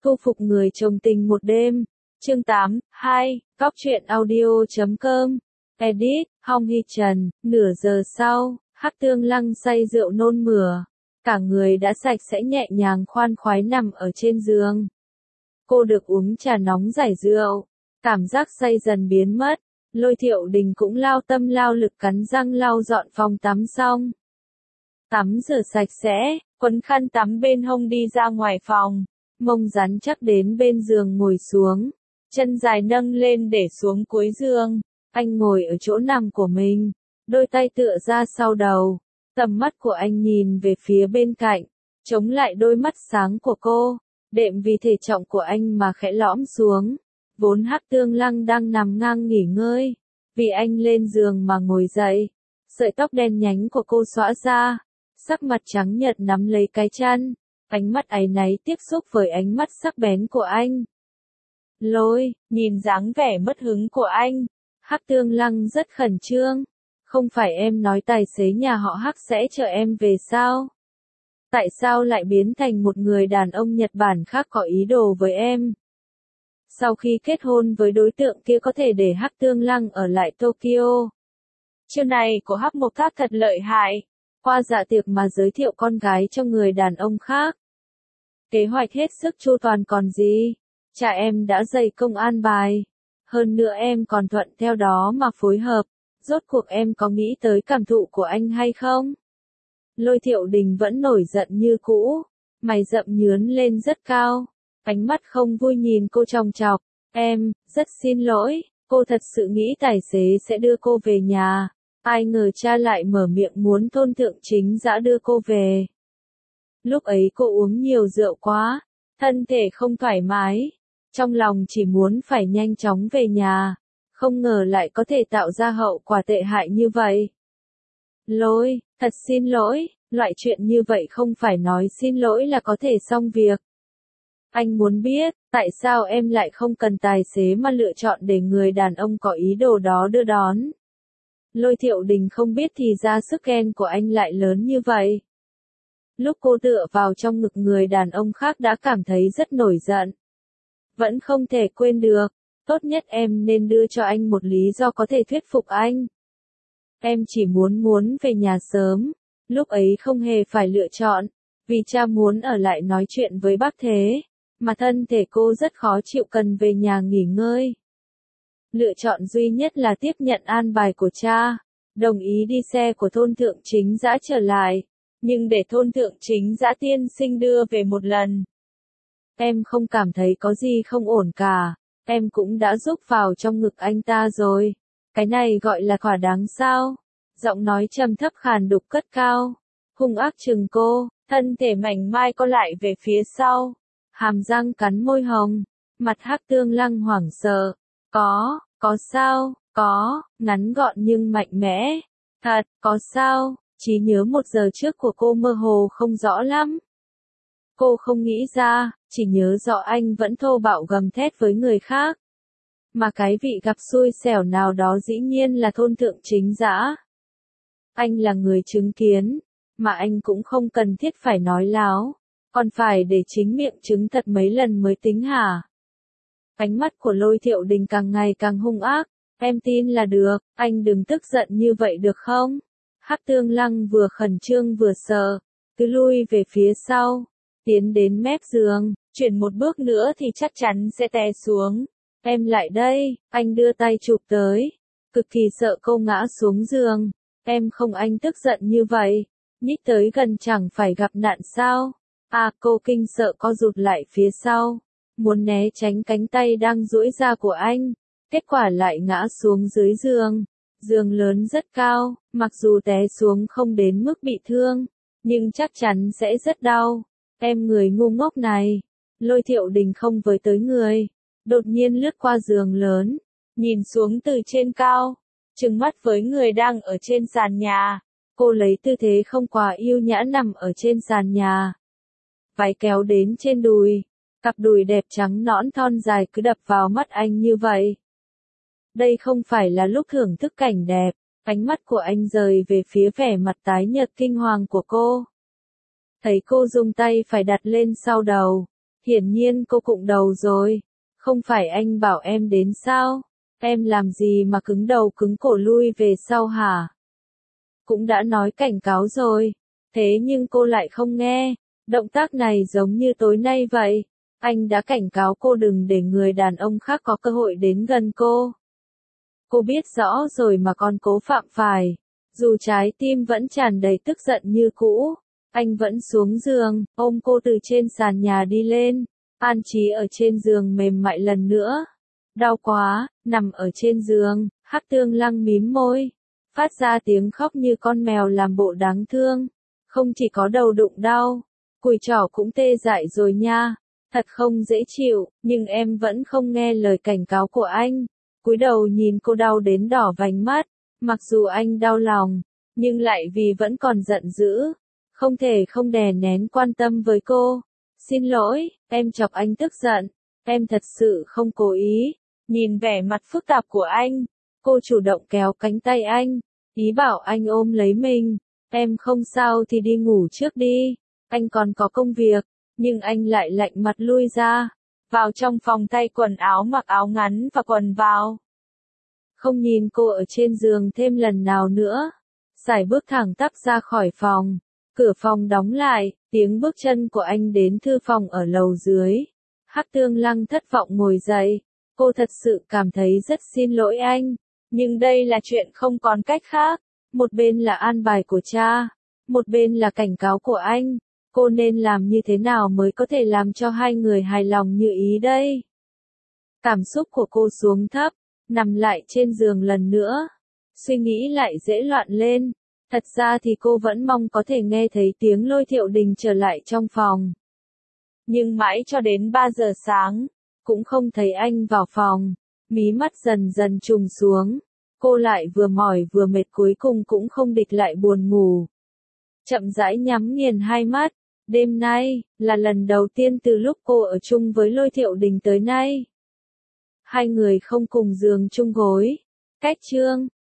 Thu phục người chồng tình một đêm. Chương 8, 2, Cóc truyện audio.com. Edit, Hong Hee Trần. Nửa giờ sau, Hắc Tương Lăng say rượu nôn mửa. Cả người đã sạch sẽ nhẹ nhàng khoan khoái nằm ở trên giường. Cô được uống trà nóng giải rượu. Cảm giác say dần biến mất. Lôi Thiệu Đình cũng lao tâm lao lực cắn răng lau dọn phòng tắm xong. Tắm rửa sạch sẽ, quấn khăn tắm bên hông đi ra ngoài phòng. Mông rắn chắc đến bên giường ngồi xuống. Chân dài nâng lên để xuống cuối giường. Anh ngồi ở chỗ nằm của mình. Đôi tay tựa ra sau đầu. Tầm mắt của anh nhìn về phía bên cạnh. Chống lại đôi mắt sáng của cô. Đệm vì thể trọng của anh mà khẽ lõm xuống. Vốn Hắc Tương Lăng đang nằm ngang nghỉ ngơi. Vì anh lên giường mà ngồi dậy. Sợi tóc đen nhánh của cô xõa ra. Sắc mặt trắng nhợt nắm lấy cái chăn. Ánh mắt áy náy tiếp xúc với ánh mắt sắc bén của anh. Lôi, nhìn dáng vẻ mất hứng của anh. Hắc Tương Lăng rất khẩn trương. Không phải em nói tài xế nhà họ Hắc sẽ chở em về sao? Tại sao lại biến thành một người đàn ông Nhật Bản khác có ý đồ với em? Sau khi kết hôn với đối tượng kia có thể để Hắc Tương Lăng ở lại Tokyo. Chiêu này của Hắc Mộc Thác thật lợi hại. Qua dạ tiệc mà giới thiệu con gái cho người đàn ông khác. Kế hoạch hết sức chu toàn còn gì. Cha em đã dày công an bài. Hơn nữa em còn thuận theo đó mà phối hợp. Rốt cuộc em có nghĩ tới cảm thụ của anh hay không? Lôi Thiệu Đình vẫn nổi giận như cũ. Mày rậm nhướn lên rất cao. Ánh mắt không vui nhìn cô chòng chọc. Em, rất xin lỗi. Cô thật sự nghĩ tài xế sẽ đưa cô về nhà. Ai ngờ cha lại mở miệng muốn Tôn Thượng Chính Dã đưa cô về. Lúc ấy cô uống nhiều rượu quá. Thân thể không thoải mái. Trong lòng chỉ muốn phải nhanh chóng về nhà. Không ngờ lại có thể tạo ra hậu quả tệ hại như vậy. Lôi, thật xin lỗi. Loại chuyện như vậy không phải nói xin lỗi là có thể xong việc. Anh muốn biết, tại sao em lại không cần tài xế mà lựa chọn để người đàn ông có ý đồ đó đưa đón. Lôi Thiệu Đình không biết thì ra sức ghen của anh lại lớn như vậy. Lúc cô tựa vào trong ngực người đàn ông khác đã cảm thấy rất nổi giận. Vẫn không thể quên được, tốt nhất em nên đưa cho anh một lý do có thể thuyết phục anh. Em chỉ muốn về nhà sớm, lúc ấy không hề phải lựa chọn, vì cha muốn ở lại nói chuyện với bác Thế, mà thân thể cô rất khó chịu cần về nhà nghỉ ngơi. Lựa chọn duy nhất là tiếp nhận an bài của cha, đồng ý đi xe của Tôn Thượng Chính Dã trở lại, nhưng để Tôn Thượng Chính Dã tiên sinh đưa về một lần. Em không cảm thấy có gì không ổn cả, em cũng đã giúp vào trong ngực anh ta rồi. Cái này gọi là thỏa đáng sao? Giọng nói trầm thấp khàn đục cất cao, hung ác trừng cô, thân thể mảnh mai co lại về phía sau, hàm răng cắn môi hồng, mặt Hắc Tương Lăng hoảng sợ. Có sao, ngắn gọn nhưng mạnh mẽ. Thật, có sao, trí nhớ 1 giờ trước của cô mơ hồ không rõ lắm. Cô không nghĩ ra, chỉ nhớ rõ anh vẫn thô bạo gầm thét với người khác. Mà cái vị gặp xui xẻo nào đó dĩ nhiên là Tôn Thượng Chính Dã. Anh là người chứng kiến, mà anh cũng không cần thiết phải nói láo, còn phải để chính miệng chứng thật mấy lần mới tính hả? Ánh mắt của Lôi Thiệu Đình càng ngày càng hung ác, em tin là được, anh đừng tức giận như vậy được không? Hắc Tương Lăng vừa khẩn trương vừa sợ, cứ lui về phía sau, tiến đến mép giường, chuyển một bước nữa thì chắc chắn sẽ té xuống. Em lại đây, anh đưa tay chụp tới, cực kỳ sợ cô ngã xuống giường. Em không anh tức giận như vậy, nhích tới gần chẳng phải gặp nạn sao? Cô kinh sợ co rụt lại phía sau, muốn né tránh cánh tay đang duỗi ra của anh, kết quả lại ngã xuống dưới giường. Giường lớn rất cao, mặc dù té xuống không đến mức bị thương, nhưng chắc chắn sẽ rất đau. Em người ngu ngốc này. Lôi Thiệu Đình không với tới người, đột nhiên lướt qua giường lớn, nhìn xuống từ trên cao, trừng mắt với người đang ở trên sàn nhà. Cô lấy tư thế không quá yêu nhã nằm ở trên sàn nhà. Váy kéo đến trên đùi, cặp đùi đẹp trắng nõn thon dài cứ đập vào mắt anh như vậy. Đây không phải là lúc thưởng thức cảnh đẹp, ánh mắt của anh rời về phía vẻ mặt tái nhợt kinh hoàng của cô. Thấy cô dùng tay phải đặt lên sau đầu, Hiển nhiên cô cụng đầu rồi. Không phải anh bảo em đến sao? Em làm gì mà cứng đầu cứng cổ lui về sau hả? Cũng đã nói cảnh cáo rồi. Thế nhưng cô lại không nghe. Động tác này giống như tối nay vậy. Anh đã cảnh cáo cô đừng để người đàn ông khác có cơ hội đến gần cô. Cô biết rõ rồi mà còn cố phạm phải. Dù trái tim vẫn tràn đầy tức giận như cũ, anh vẫn xuống giường, ôm cô từ trên sàn nhà đi lên, an trí ở trên giường mềm mại lần nữa. Đau quá, nằm ở trên giường, Hắc Tương Lăng mím môi, phát ra tiếng khóc như con mèo làm bộ đáng thương. Không chỉ có đầu đụng đau, cùi chỏ cũng tê dại rồi nha. Thật không dễ chịu, nhưng em vẫn không nghe lời cảnh cáo của anh. Cúi đầu nhìn cô đau đến đỏ vành mắt, mặc dù anh đau lòng, nhưng lại vì vẫn còn giận dữ, không thể không đè nén quan tâm với cô. Xin lỗi, em chọc anh tức giận, em thật sự không cố ý. Nhìn vẻ mặt phức tạp của anh, cô chủ động kéo cánh tay anh, ý bảo anh ôm lấy mình. Em không sao thì đi ngủ trước đi, anh còn có công việc, nhưng anh lại lạnh mặt lui ra, vào trong phòng thay quần áo mặc áo ngắn và quần vào. Không nhìn cô ở trên giường thêm lần nào nữa. Sải bước thẳng tắp ra khỏi phòng. Cửa phòng đóng lại, tiếng bước chân của anh đến thư phòng ở lầu dưới. Hắc Tương Lăng thất vọng ngồi dậy. Cô thật sự cảm thấy rất xin lỗi anh. Nhưng đây là chuyện không còn cách khác. Một bên là an bài của cha. Một bên là cảnh cáo của anh. Cô nên làm như thế nào mới có thể làm cho hai người hài lòng như ý đây? Cảm xúc của cô xuống thấp, nằm lại trên giường lần nữa. Suy nghĩ lại dễ loạn lên. Thật ra thì cô vẫn mong có thể nghe thấy tiếng Lôi Thiệu Đình trở lại trong phòng. Nhưng mãi cho đến 3 giờ sáng, cũng không thấy anh vào phòng. Mí mắt dần dần trùng xuống. Cô lại vừa mỏi vừa mệt, cuối cùng cũng không địch lại buồn ngủ. Chậm rãi nhắm nghiền hai mắt. Đêm nay, là lần đầu tiên từ lúc cô ở chung với Lôi Thiệu Đình tới nay. Hai người không cùng giường chung gối. Cách chương